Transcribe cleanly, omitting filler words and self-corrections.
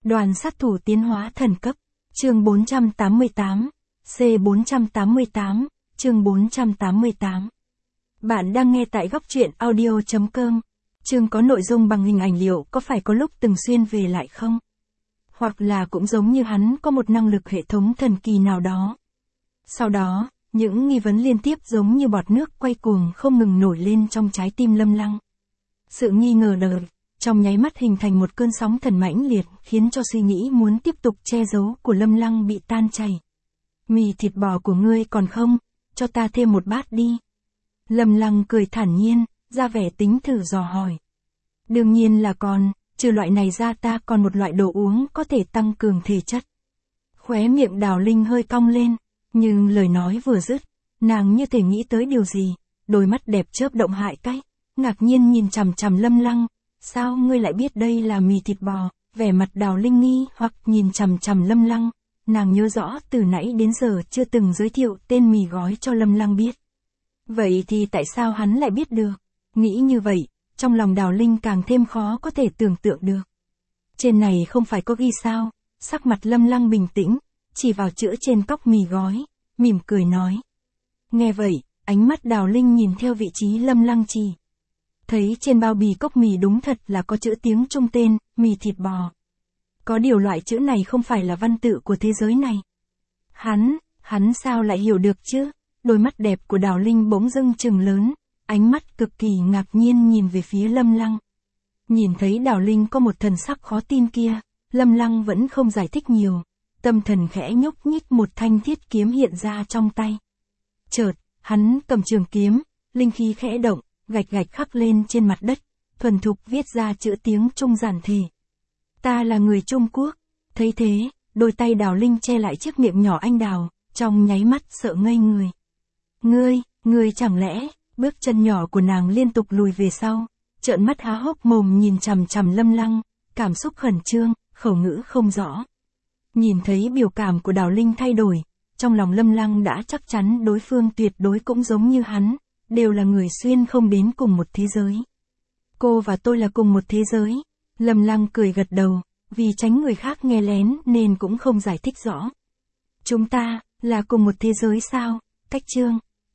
Đoàn sát thủ tiến hóa thần cấp. Chương 488. C488. Chương 488. Bạn đang nghe tại góc truyện audio.com. Chương có nội dung bằng hình ảnh, liệu có phải có lúc từng xuyên về lại không? Hoặc là cũng giống như hắn có một năng lực hệ thống thần kỳ nào đó. Sau đó, những nghi vấn liên tiếp giống như bọt nước quay cuồng không ngừng nổi lên trong trái tim Lâm Lăng. Sự nghi ngờ đờ trong nháy mắt hình thành một cơn sóng thần mãnh liệt, khiến cho suy nghĩ muốn tiếp tục che giấu của Lâm Lăng bị tan chảy. Mì thịt bò của ngươi còn không? Cho ta thêm một bát đi. Lâm Lăng cười thản nhiên, ra vẻ tính thử dò hỏi. Đương nhiên là còn, trừ loại này ra ta còn một loại đồ uống có thể tăng cường thể chất. Khóe miệng Đào Linh hơi cong lên, nhưng lời nói vừa dứt, nàng như thể nghĩ tới điều gì, đôi mắt đẹp chớp động hại cách, ngạc nhiên nhìn chằm chằm Lâm Lăng. Sao ngươi lại biết đây là mì thịt bò? Vẻ mặt Đào Linh nghi hoặc nhìn chằm chằm Lâm Lăng, nàng nhớ rõ từ nãy đến giờ chưa từng giới thiệu tên mì gói cho Lâm Lăng biết. Vậy thì tại sao hắn lại biết được? Nghĩ như vậy, trong lòng Đào Linh càng thêm khó có thể tưởng tượng được. Trên này không phải có ghi sao? Sắc mặt Lâm Lăng bình tĩnh, chỉ vào chữ trên cốc mì gói, mỉm cười nói. Nghe vậy, ánh mắt Đào Linh nhìn theo vị trí Lâm Lăng chỉ. Thấy trên bao bì cốc mì đúng thật là có chữ tiếng Trung tên, mì thịt bò. Có điều loại chữ này không phải là văn tự của thế giới này. Hắn sao lại hiểu được chứ? Đôi mắt đẹp của Đào Linh bỗng dưng trừng lớn, ánh mắt cực kỳ ngạc nhiên nhìn về phía Lâm Lăng. Nhìn thấy Đào Linh có một thần sắc khó tin kia, Lâm Lăng vẫn không giải thích nhiều. Tâm thần khẽ nhúc nhích, một thanh thiết kiếm hiện ra trong tay. Chợt, hắn cầm trường kiếm, linh khí khẽ động, gạch gạch khắc lên trên mặt đất, thuần thục viết ra chữ tiếng Trung giản thể. Ta là người Trung Quốc. Thấy thế, đôi tay Đào Linh che lại chiếc miệng nhỏ anh đào, trong nháy mắt sợ ngây người. Ngươi chẳng lẽ? Bước chân nhỏ của nàng liên tục lùi về sau, trợn mắt há hốc mồm nhìn chằm chằm Lâm Lăng, cảm xúc khẩn trương, khẩu ngữ không rõ. Nhìn thấy biểu cảm của Đào Linh thay đổi, trong lòng Lâm Lăng đã chắc chắn đối phương tuyệt đối cũng giống như hắn, đều là người xuyên không đến cùng một thế giới. Cô và tôi là cùng một thế giới. Lâm Lăng cười gật đầu, vì tránh người khác nghe lén nên cũng không giải thích rõ. Chúng ta, là cùng một thế giới sao? Cách chương.